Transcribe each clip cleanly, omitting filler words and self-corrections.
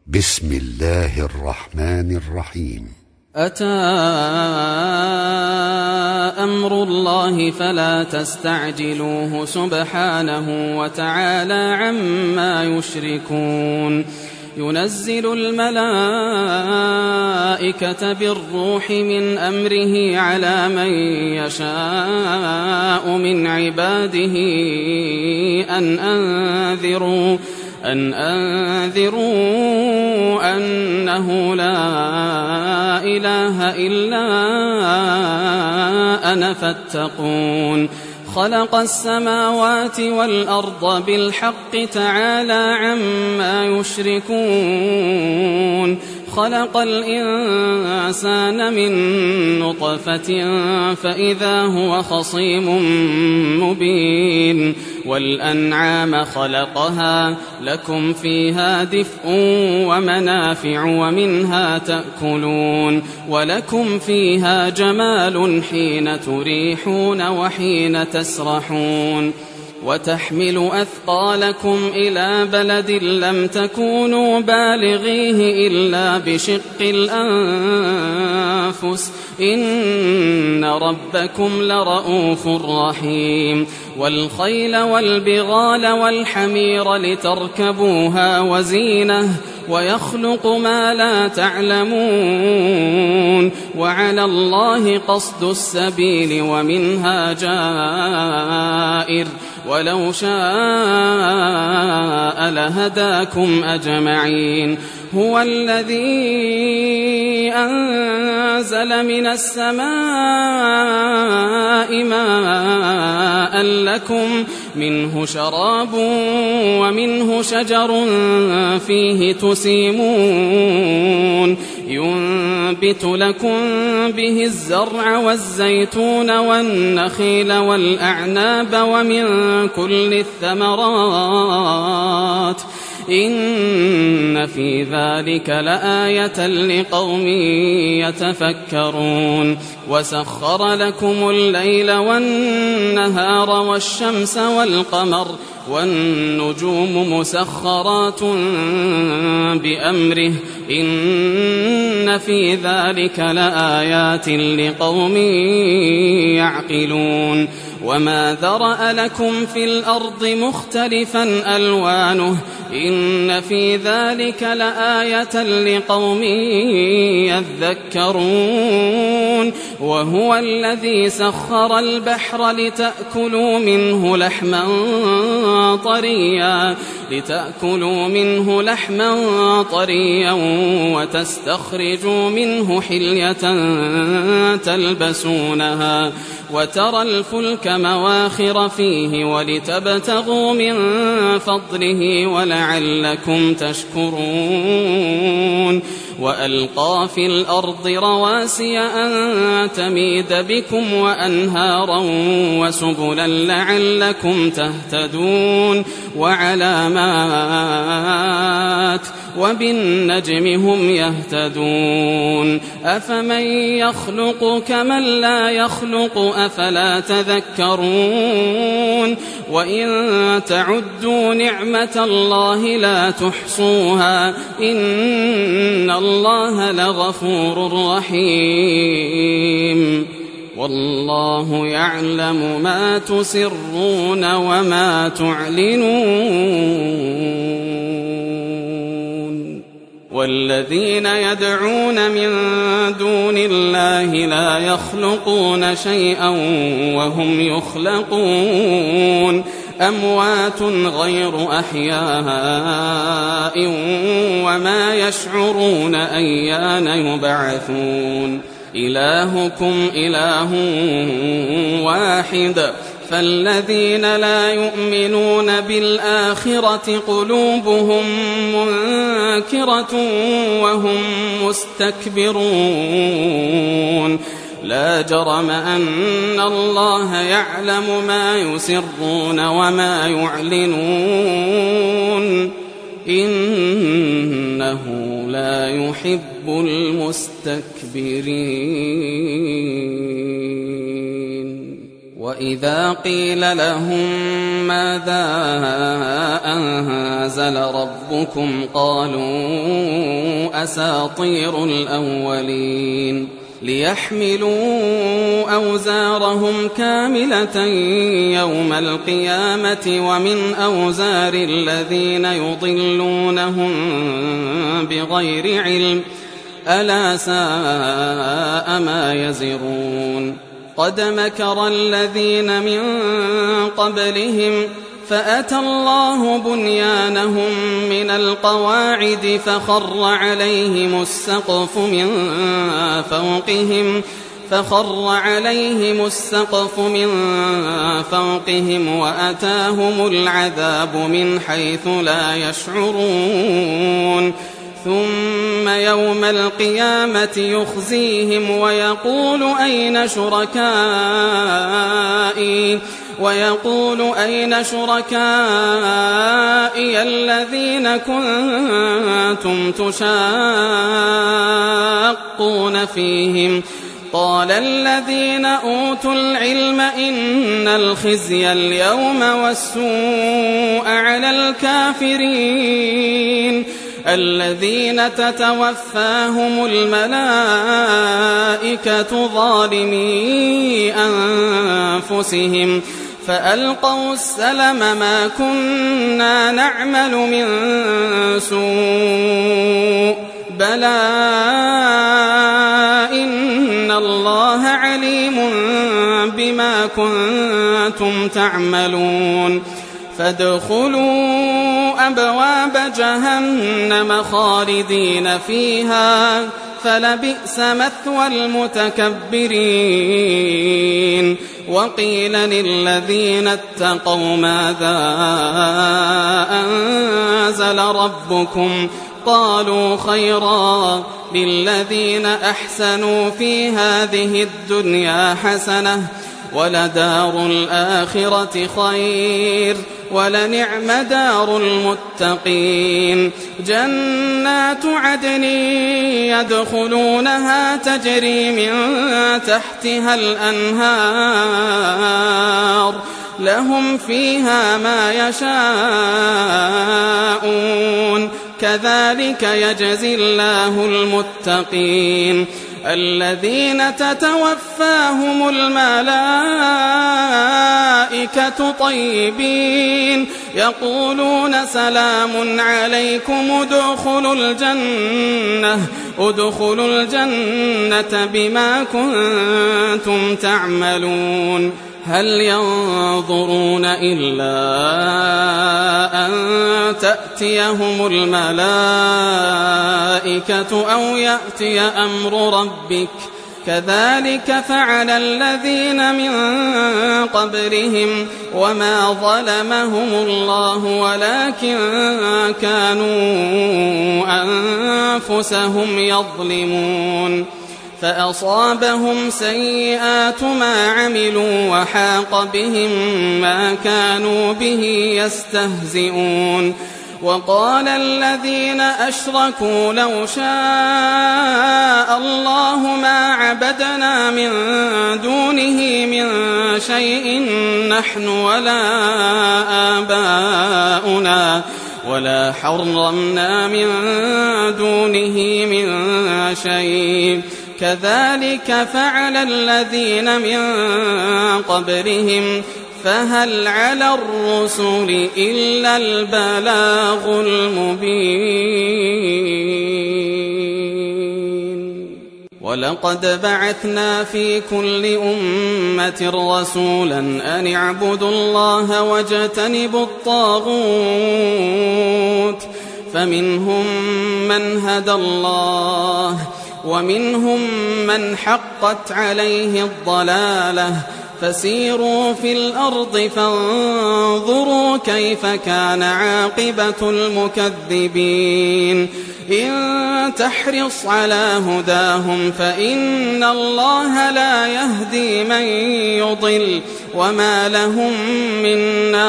بسم الله الرحمن الرحيم. أتى أمر الله فلا تستعجلوه سبحانه وتعالى عما يشركون. ينزل الملائكة بالروح من أمره على من يشاء من عباده أن أنذروا أنه لا إله إلا أنا فاتقون. خلق السماوات والأرض بالحق تعالى عما يشركون. خلق الإنسان من نطفة فإذا هو خصيم مبين. والأنعام خلقها لكم فيها دفء ومنافع ومنها تأكلون. ولكم فيها جمال حين تريحون وحين تسرحون. وتحمل أثقالكم إلى بلد لم تكونوا بالغيه إلا بشق الأنفس إن ربكم لرؤوف رحيم. والخيل والبغال والحمير لتركبوها وزينة ويخلق ما لا تعلمون. وعلى الله قصد السبيل ومنها جائر ولو شاء لهداكم أجمعين. هو الذي أنزل من السماء ماء لكم منه شراب ومنه شجر فيه تسيمون. ينبت لكم به الزرع والزيتون والنخيل والأعناب ومن كل الثمرات إن في ذلك لآية لقوم يتفكرون. وسخر لكم الليل والنهار والشمس والقمر والنجوم مسخرات بأمره إن في ذلك لآيات لقوم يعقلون. وما ذرأ لكم في الأرض مختلفا ألوانه إن في ذلك لآية لقوم يذكرون. وهو الذي سخر البحر لتأكلوا منه لحما طريا وتستخرجوا منه حلية تلبسونها وترى الفلك مواخر فيه ولتبتغوا من فضله ولعلكم تشكرون. وألقى في الأرض رواسي أن تميد بكم وأنهارا وسبلا لعلكم تهتدون. وعلامات وبالنجم هم يهتدون. أفمن يخلق كمن لا يخلق أفلا تذكرون. وإن تعدوا نعمة الله لا تحصوها إن الله لغفور رحيم. والله يعلم ما تسرون وما تعلنون. والذين يدعون من دون الله لا يخلقون شيئا وهم يخلقون. أموات غير أحياء وما يشعرون أيان يبعثون. إلهكم إله واحد فالذين لا يؤمنون بالآخرة قلوبهم منكرة وهم مستكبرون. لا جرم أن الله يعلم ما يسرون وما يعلنون إنه لا يحب المستكبرين. وإذا قيل لهم ماذا أنزل ربكم قالوا أساطير الأولين ليحملوا أوزارهم كاملة يوم القيامة ومن أوزار الذين يضلونهم بغير علم ألا ساء ما يزرون قد مكر الذين من قبلهم فأتى الله بنيانهم من القواعد فخر عليهم السقف من فوقهم وأتاهم العذاب من حيث لا يشعرون ثم يوم القيامة يخزيهم ويقول أين شركائي الذين كنتم تشاقون فيهم قال الذين أوتوا العلم إن الخزي اليوم والسوء على الكافرين الذين تتوفاهم الملائكة ظالمي أنفسهم فألقوا السلم ما كنا نعمل من سوء بلى إن الله عليم بما كنتم تعملون فادخلوا أبواب جهنم خالدين فيها فلبئس مثوى المتكبرين وقيل للذين اتقوا ماذا أنزل ربكم قالوا خيرا للذين أحسنوا في هذه الدنيا حسنة ولدار الآخرة خير ولنعم دار المتقين جنات عدن يدخلونها تجري من تحتها الأنهار لهم فيها ما يشاءون كذلك يجزي الله المتقين الذين تتوفاهم الملائكة طيبين يقولون سلام عليكم ادخلوا الجنة بما كنتم تعملون هل ينظرون إلا أن تأتيهم الملائكة أو يأتي أمر ربك كذلك فعل الذين من قبلهم وما ظلمهم الله ولكن كانوا أنفسهم يظلمون فأصابهم سيئات ما عملوا وحاق بهم ما كانوا به يستهزئون وقال الذين أشركوا لو شاء الله ما عبدنا من دونه من شيء نحن ولا آباؤنا ولا حرمنا من دونه من شيء كذلك فعل الذين من قبلهم فهل على الرسل إلا البلاغ المبين ولقد بعثنا في كل أمة رسولا أن اعبدوا الله واجتنبوا الطاغوت فمنهم من هدى الله ومنهم من حقت عليه الضلالة فسيروا في الأرض فانظروا كيف كان عاقبة المكذبين إن تحرص على هداهم فإن الله لا يهدي من يضل وما لهم من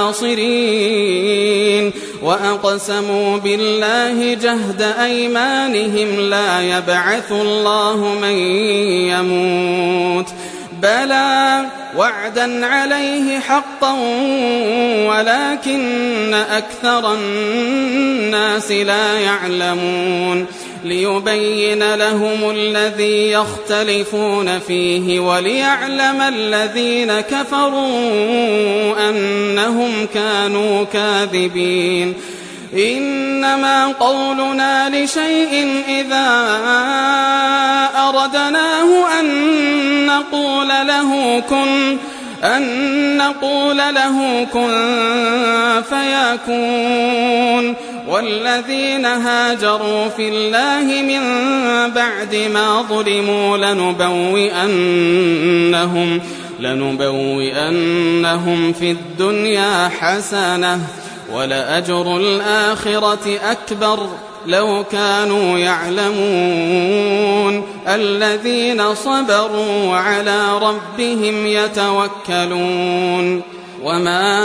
ناصرين وأقسموا بالله جهد أيمانهم لا يبعث الله من يموت بلى وعدا عليه حقا ولكن أكثر الناس لا يعلمون ليبين لهم الذي يختلفون فيه وليعلم الذين كفروا أنهم كانوا كاذبين إنما قولنا لشيء إذا أردناه أن نقول له كن فيكون والذين هاجروا في الله من بعد ما ظلموا لنبوئنهم في الدنيا حسنة ولأجر الآخرة أكبر لو كانوا يعلمون الذين صبروا وعلى ربهم يتوكلون وما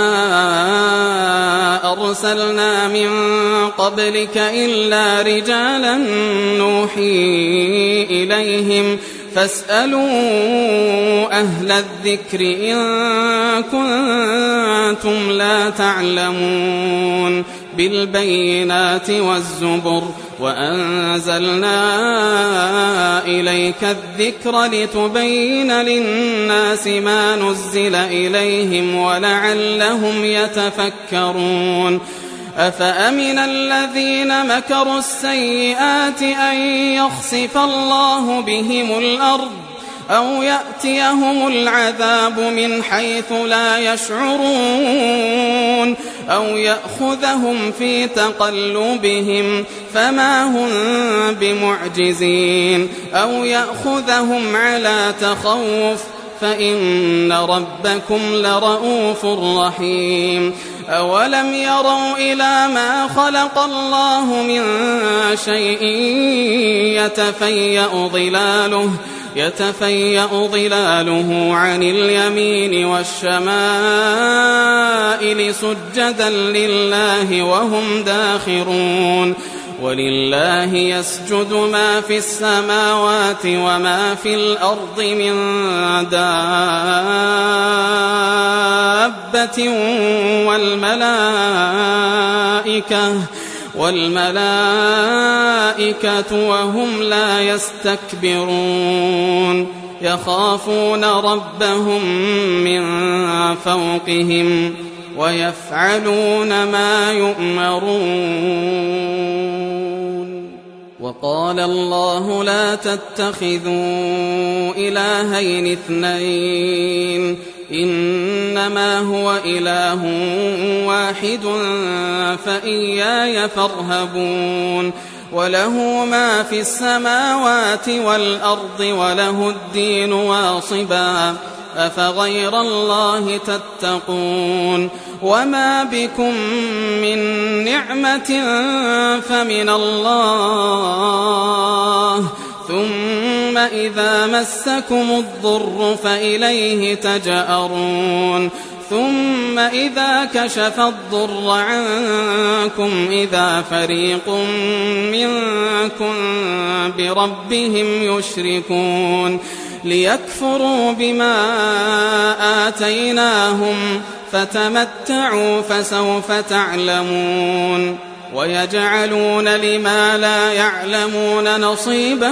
أرسلنا من قبلك إلا رجالا نوحي إليهم فاسألوا أهل الذكر إن كنتم لا تعلمون بالبينات والزبر وأنزلنا إليك الذكر لتبين للناس ما نزل إليهم ولعلهم يتفكرون أفأمن الذين مكروا السيئات أن يخسف الله بهم الأرض أو يأتيهم العذاب من حيث لا يشعرون أو يأخذهم في تقلبهم فما هم بمعجزين أو يأخذهم على تخوف فإن ربكم لرؤوف رحيم أولم يروا إلى ما خلق الله من شيء يتفيأ ظلاله عن اليمين والشمائل سجدا لله وهم داخرون ولله يسجد ما في السماوات وما في الأرض من دابة والملائكة وهم لا يستكبرون يخافون ربهم من فوقهم ويفعلون ما يؤمرون وقال الله لا تتخذوا إلهين اثنين إنما هو إله واحد فإياي فارهبون وله ما في السماوات والأرض وله الدين واصبا أفغير الله تتقون وما بكم من نعمة فمن الله ثم إذا مسكم الضر فإليه تجأرون ثم إذا كشف الضر عنكم إذا فريق منكم بربهم يشركون ليكفروا بما آتيناهم فتمتعوا فسوف تعلمون ويجعلون لما لا يعلمون نصيبا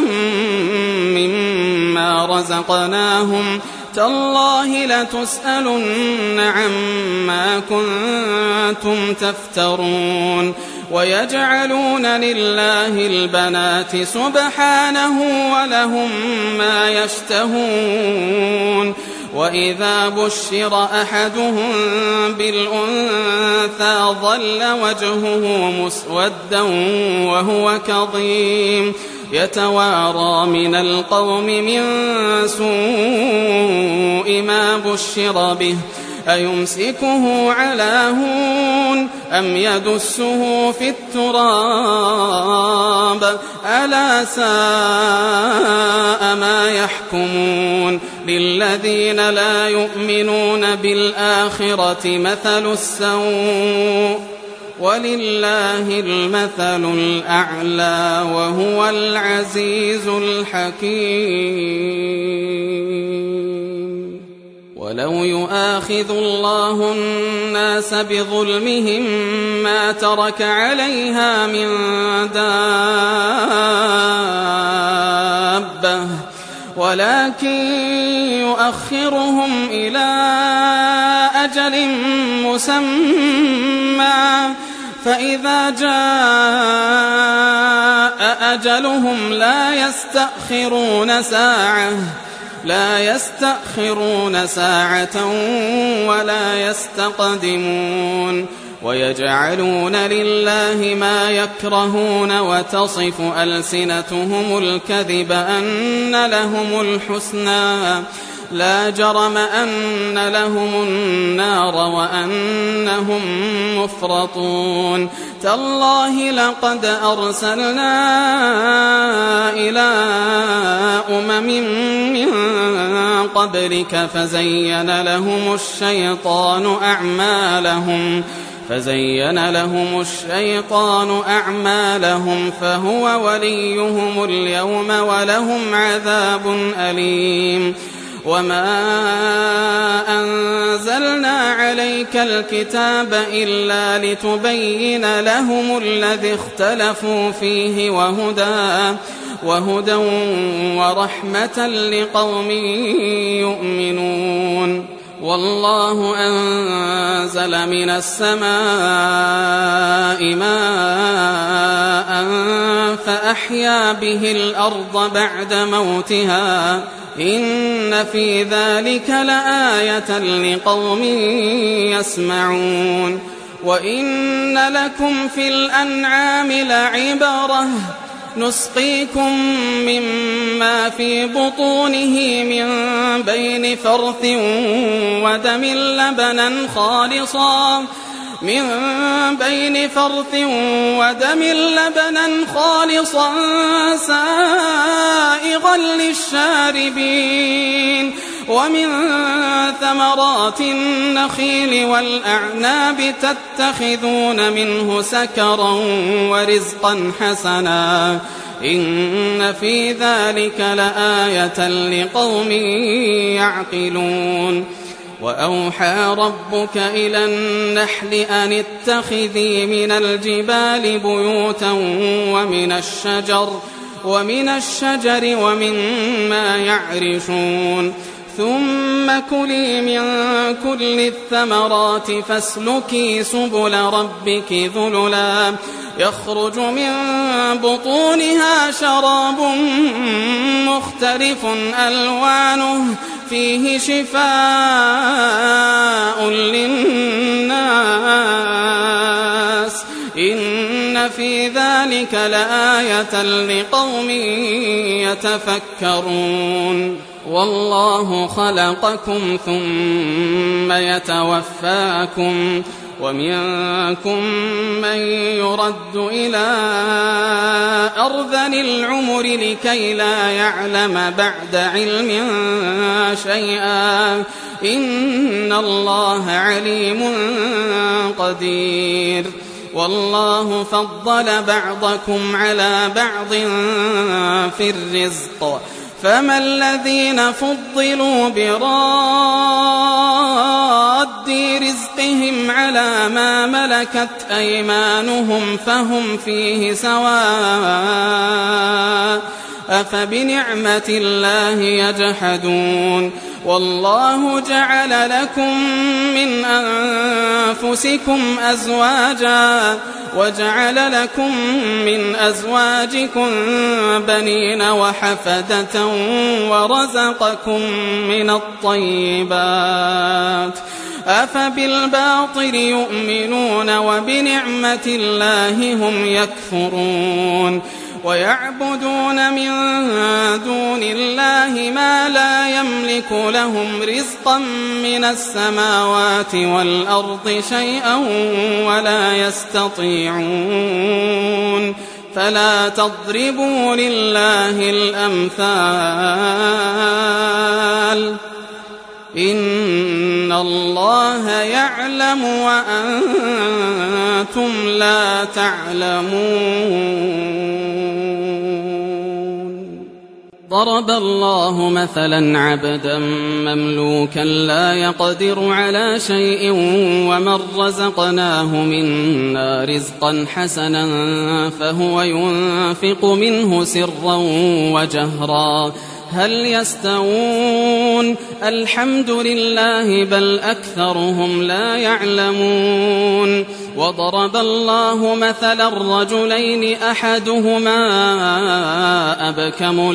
مما رزقناهم تالله لتسألن عما كنتم تفترون ويجعلون لله البنات سبحانه ولهم ما يشتهون وإذا بشر أحدهم بالأنثى ظل وجهه مسودا وهو كظيم يتوارى من القوم من سوء ما بشر به أيمسكه على هون أم يدسه في التراب ألا ساء ما يحكمون للذين لا يؤمنون بالآخرة مثل السوء ولله المثل الأعلى وهو العزيز الحكيم. ولو يؤاخذ الله الناس بظلمهم ما ترك عليها من دابة ولكن يؤخرهم إلى أجل مسمى فإذا جاء أجلهم لا يستأخرون ساعة ولا يستقدمون ويجعلون لله ما يكرهون وتصف ألسنتهم الكذب أن لهم الحسنى لا جرم أن لهم النار وأنهم مفرطون تالله لقد أرسلنا إلى أمم من قبلك فزين لهم الشيطان أعمالهم فهو وليهم اليوم ولهم عذاب أليم وما أنزلنا عليك الكتاب إلا لتبين لهم الذي اختلفوا فيه وهدى ورحمة لقوم يؤمنون والله أنزل من السماء ماء فأحيا به الأرض بعد موتها إن في ذلك لآية لقوم يسمعون وإن لكم في الأنعام لعبرة نسقيكم مما في بطونه من بين فرث ودم لبنا خالصا سائغا للشاربين ومن ثمرات النخيل والأعناب تتخذون منه سكرا ورزقا حسنا إن في ذلك لآية لقوم يعقلون وأوحى ربك إلى النحل أن اتخذي من الجبال بيوتا ومن الشجر ومما يعرشون ثم كلي من كل الثمرات فاسلكي سبل ربك ذللا يخرج من بطونها شراب مختلف ألوانه فيه شفاء للناس إن في ذلك لآية لقوم يتفكرون والله خلقكم ثم يتوفاكم ومنكم من يرد إلى أرذل العمر لكي لا يعلم بعد علم شيئا إن الله عليم قدير والله فضل بعضكم على بعض في الرزق فما الذين فضلوا براد رزقهم على ما ملكت أيمانهم فهم فيه سواء أفبنعمة الله يجحدون والله جعل لكم من أنفسكم أزواجا وجعل لكم من أزواجكم بنين وحفدة ورزقكم من الطيبات أفبالباطل يؤمنون وبنعمة الله هم يكفرون ويعبدون من دون الله ما لا يملك لهم رزقا من السماوات والأرض شيئا ولا يستطيعون فلا تضربوا لله الأمثال إن الله يعلم وأنتم لا تعلمون ضرب الله مثلا عبدا مملوكا لا يقدر على شيء ومن رزقناه منا رزقا حسنا فهو ينفق منه سرا وجهرا هل يستوون الحمد لله بل أكثرهم لا يعلمون وضرب الله مثلا الرجلين أحدهما أبكم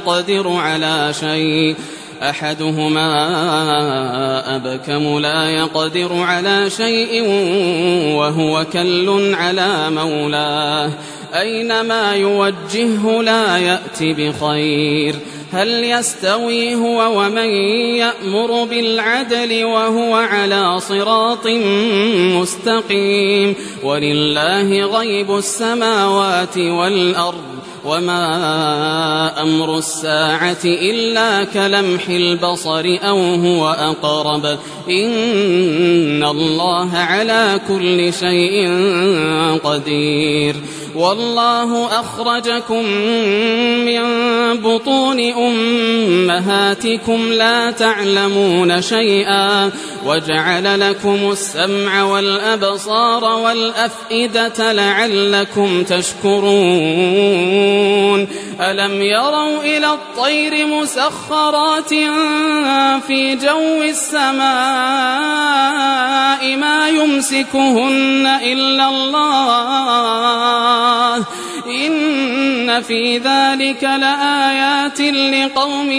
لا يقدر على شيء وهو كل على مولاه أينما يوجهه لا يأتي بخير هل يستوي هو ومن يأمر بالعدل وهو على صراط مستقيم ولله غيب السماوات والأرض وما أمر الساعة إلا كلمح البصر أو هو أقرب إن الله على كل شيء قدير والله أخرجكم من بطون أمهاتكم لا تعلمون شيئا وجعل لكم السمع والأبصار والأفئدة لعلكم تشكرون ألم يروا إلى الطير مسخرات في جو السماء ما يمسكهن إلا الله إن في ذلك لآيات لقوم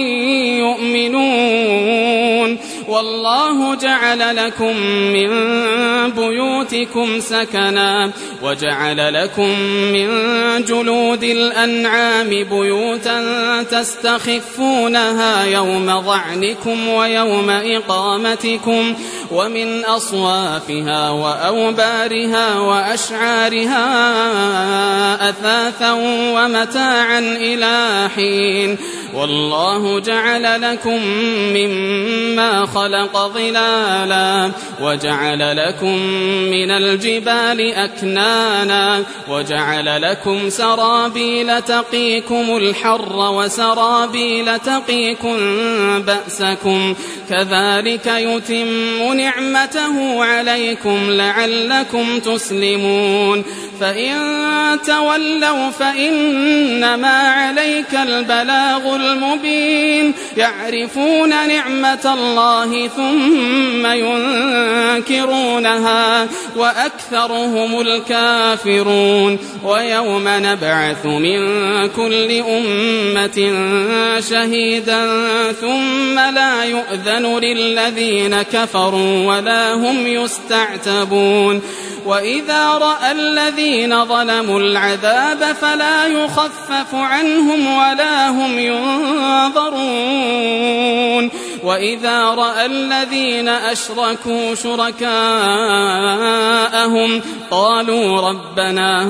يؤمنون والله جعل لكم من بيوتكم سكنا وجعل لكم من جلود الأنعام بيوتا تستخفونها يوم ظعنكم ويوم إقامتكم ومن أصوافها وأوبارها وأشعارها أثاثا ومتاعا إلى حين والله جعل لكم مما خلق ظلالا وجعل لكم من الجبال أكنانا وجعل لكم سرابيل تقيكم الحر وسرابيل تقيكم بأسكم كذلك يتم نعمته عليكم لعلكم تسلمون فإن تولوا فإنما عليك البلاغ المبين يعرفون نعمة الله ثم ينكرونها وأكثرهم الكافرون ويوم نبعث من كل أمة شهيدا ثم لا يؤذن للذين كفروا ولا هم يستعتبون وإذا رأى الذين ظلموا العذاب فلا يخفف عنهم ولا هم ينظرون وإذا رأى الذين أشركوا شركاءهم قالوا ربنا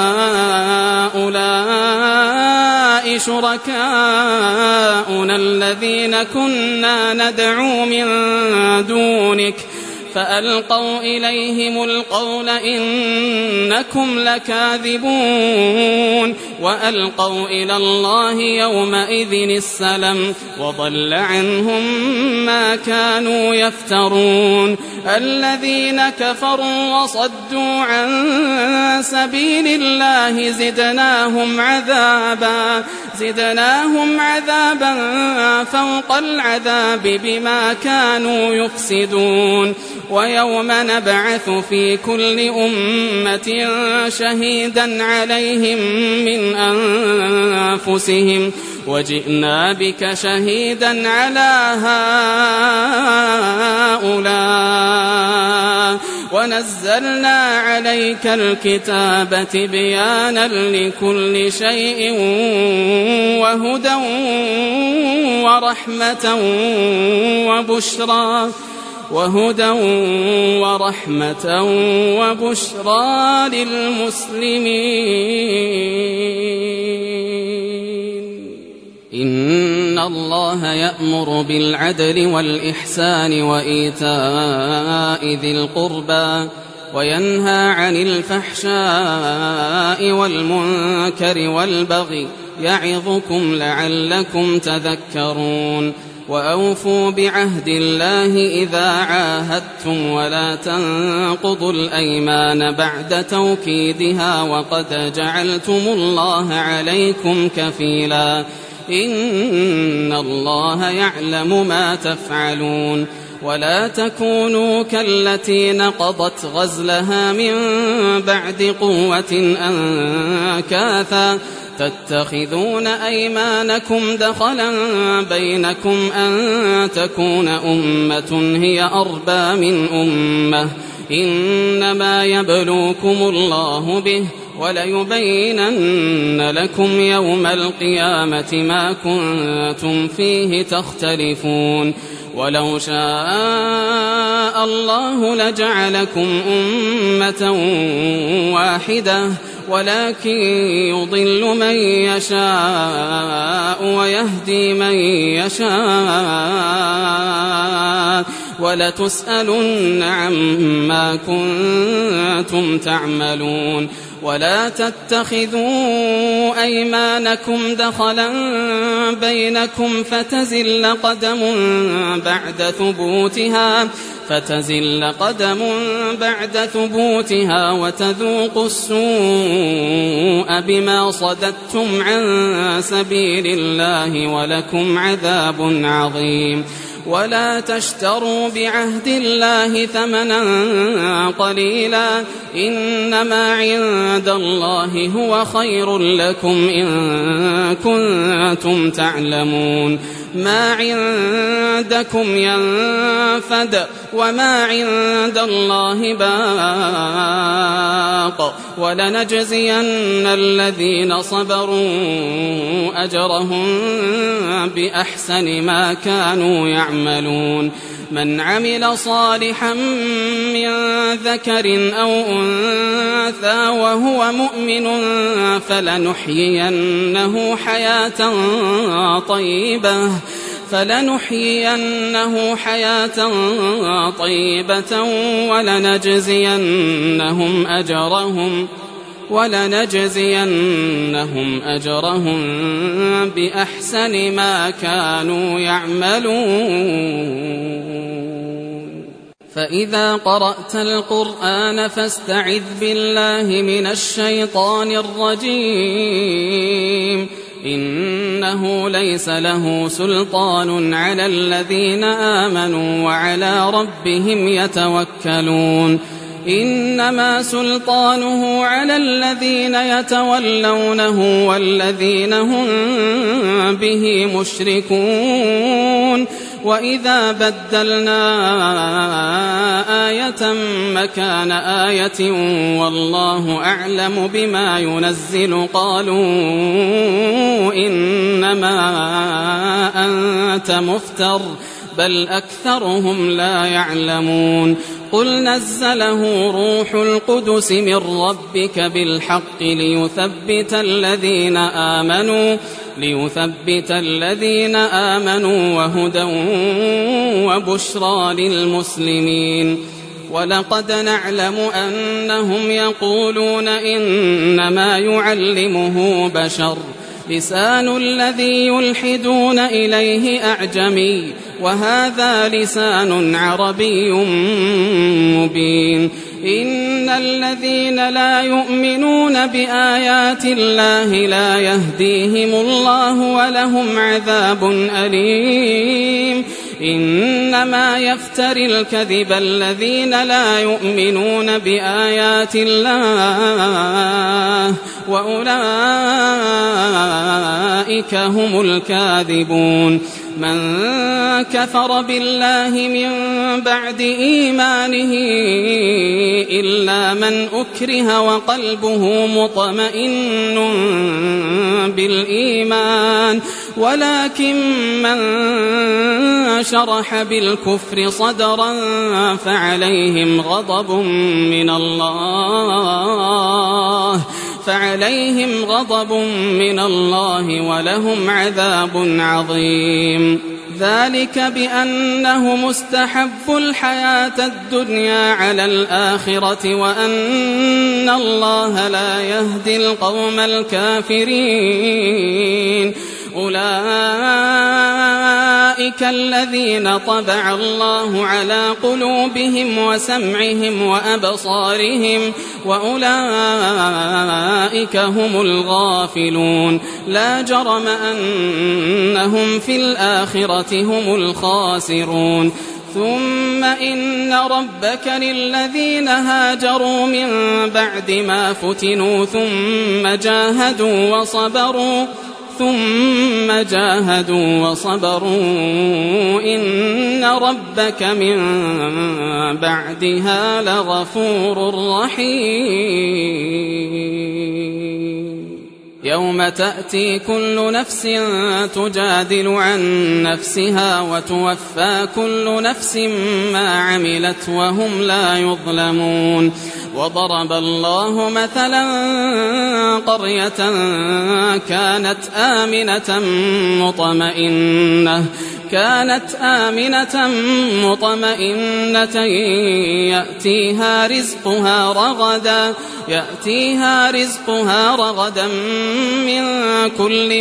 هؤلاء شركاؤنا الذين كنا ندعو من دونك فألقوا إليهم القول إنكم لكاذبون وألقوا إلى الله يومئذ السلم وضل عنهم ما كانوا يفترون الذين كفروا وصدوا عن سبيل الله زدناهم عذابا فوق العذاب بما كانوا يفسدون ويوم نبعث في كل أمة شهيدا عليهم من أنفسهم وجئنا بك شهيدا على هؤلاء ونزلنا عليك الكتاب تبيانا لكل شيء وهدى ورحمة وبشرى للمسلمين إن الله يأمر بالعدل والإحسان وإيتاء ذي القربى وينهى عن الفحشاء والمنكر والبغي يعظكم لعلكم تذكرون وأوفوا بعهد الله إذا عاهدتم ولا تنقضوا الأيمان بعد توكيدها وقد جعلتم الله عليكم كفيلا إن الله يعلم ما تفعلون ولا تكونوا كالتي نقضت غزلها من بعد قوة أنكاثا تتخذون أيمانكم دخلا بينكم أن تكون أمة هي أربى من أمة إنما يبلوكم الله به وليبينن لكم يوم القيامة ما كنتم فيه تختلفون ولو شاء الله لجعلكم أمة واحدة ولكن يضل من يشاء ويهدي من يشاء ولتسألن عما كنتم تعملون ولا تتخذوا أيمانكم دخلا بينكم فتزل قدم بعد ثبوتها وتذوقوا السوء بما صددتم عن سبيل الله ولكم عذاب عظيم ولا تشتروا بعهد الله ثمنا قليلا إنما عند الله هو خير لكم إن كنتم تعلمون ما عندكم ينفد وما عند الله باق ولنجزين الذين صبروا أجرهم بأحسن ما كانوا يعملون من عمل صالحا من ذكر أو أنثى وهو مؤمن فلنحيينه حياة طيبة ولنجزينهم أجرهم بأحسن ما كانوا يعملون فإذا قرأت القرآن فاستعذ بالله من الشيطان الرجيم إنه ليس له سلطان على الذين آمنوا وعلى ربهم يتوكلون إنما سلطانه على الذين يتولونه والذين هم به مشركون وإذا بدلنا آية مكان آية والله أعلم بما ينزل قالوا إنما أنت مفتر بل أكثرهم لا يعلمون قل نزله روح القدس من ربك بالحق ليثبت الذين آمنوا وهدى وبشرى للمسلمين ولقد نعلم أنهم يقولون إنما يعلمه بشر لسان الذي يلحدون إليه أعجمي وهذا لسان عربي مبين إن الذين لا يؤمنون بآيات الله لا يهديهم الله ولهم عذاب أليم إنما يفتري الكذب الذين لا يؤمنون بآيات الله وأولئك هم الكاذبون من كفر بالله من بعد إيمانه إلا من أكره وقلبه مطمئن بالإيمان ولكن من شرح بالكفر صدرا فعليهم غضب من الله ولهم عذاب عظيم ذلك بأنهم استحبوا الحياة الدنيا على الآخرة وأن الله لا يهدي القوم الكافرين الذين طبع الله على قلوبهم وسمعهم وأبصارهم وأولئك هم الغافلون لا جرم أنهم في الآخرة هم الخاسرون ثم إن ربك للذين هاجروا من بعد ما فتنوا ثم جاهدوا وصبروا إن ربك من بعدها لغفور رحيم يوم تأتي كل نفس تجادل عن نفسها وتوفى كل نفس ما عملت وهم لا يظلمون وضرب الله مثلا قرية كانت مطمئنة يأتيها رزقها رغدا من كل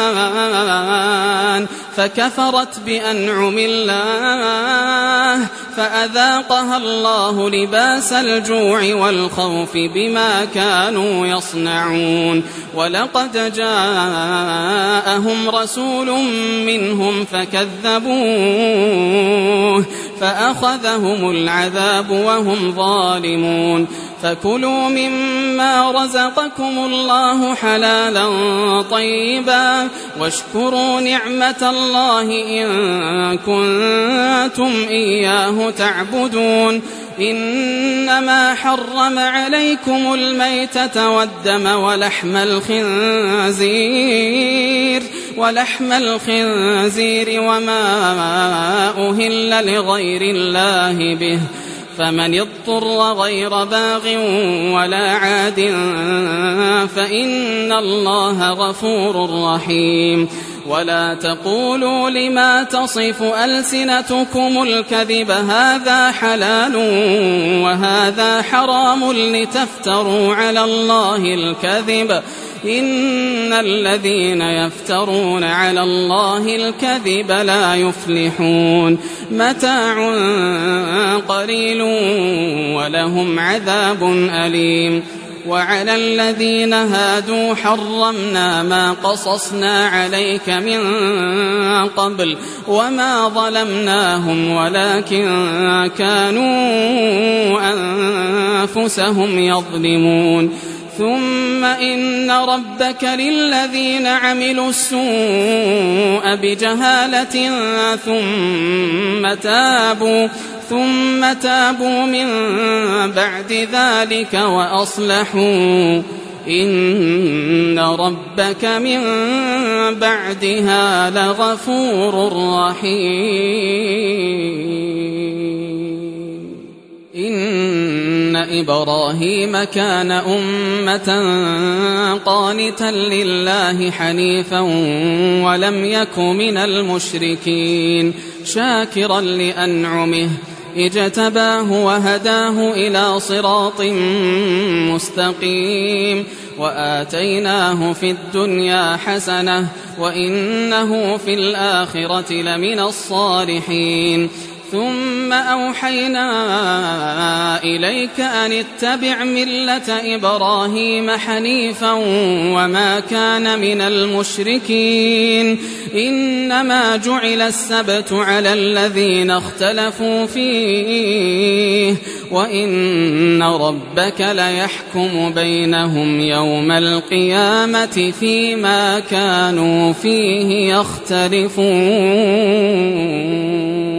مكان فكفرت بأنعم الله فأذاقها الله لباس الجوع والخوف بما كانوا يصنعون ولقد جاءهم رسول منهم فكذبوه فأخذهم العذاب وهم ظالمون فكلوا مما رزقكم الله حلالا طيبا واشكروا نعمة الله إن كنتم إياه تعبدون إنما حرم عليكم الميتة والدم ولحم الخنزير وما أهل لغير الله به فمن اضطر غير باغ ولا عاد فإن الله غفور رحيم ولا تقولوا لما تصف ألسنتكم الكذب هذا حلال وهذا حرام لتفتروا على الله الكذب إن الذين يفترون على الله الكذب لا يفلحون متاع قليل ولهم عذاب أليم وعلى الذين هادوا حرمنا ما قصصنا عليك من قبل وما ظلمناهم ولكن كانوا أنفسهم يظلمون ثم إن ربك للذين عملوا السوء بجهالة ثم تابوا من بعد ذلك وأصلحوا إن ربك من بعدها لغفور رحيم إن إبراهيم كان أمة قانتا لله حنيفا ولم يك من المشركين شاكرا لأنعمه اجتباه وهداه إلى صراط مستقيم وآتيناه في الدنيا حسنة وإنه في الآخرة لمن الصالحين ثم أوحينا إليك أن اتبع ملة إبراهيم حنيفا وما كان من المشركين إنما جعل السبت على الذين اختلفوا فيه وإن ربك ليحكم بينهم يوم القيامة فيما كانوا فيه يختلفون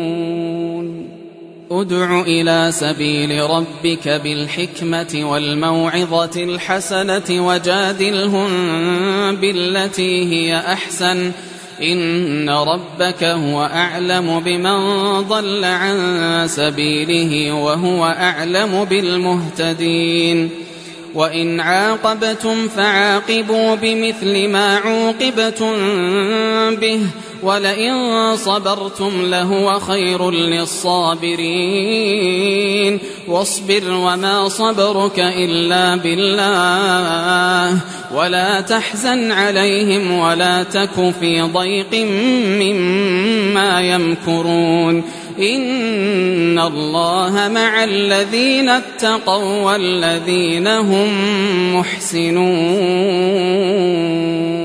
ادع إلى سبيل ربك بالحكمة والموعظة الحسنة وجادلهم بالتي هي أحسن إن ربك هو أعلم بمن ضل عن سبيله وهو أعلم بالمهتدين وإن عاقبتم فعاقبوا بمثل ما عوقبتم به ولئن صبرتم لهو خير للصابرين واصبر وما صبرك إلا بالله ولا تحزن عليهم ولا تك في ضيق مما يمكرون إن الله مع الذين اتقوا والذين هم محسنون.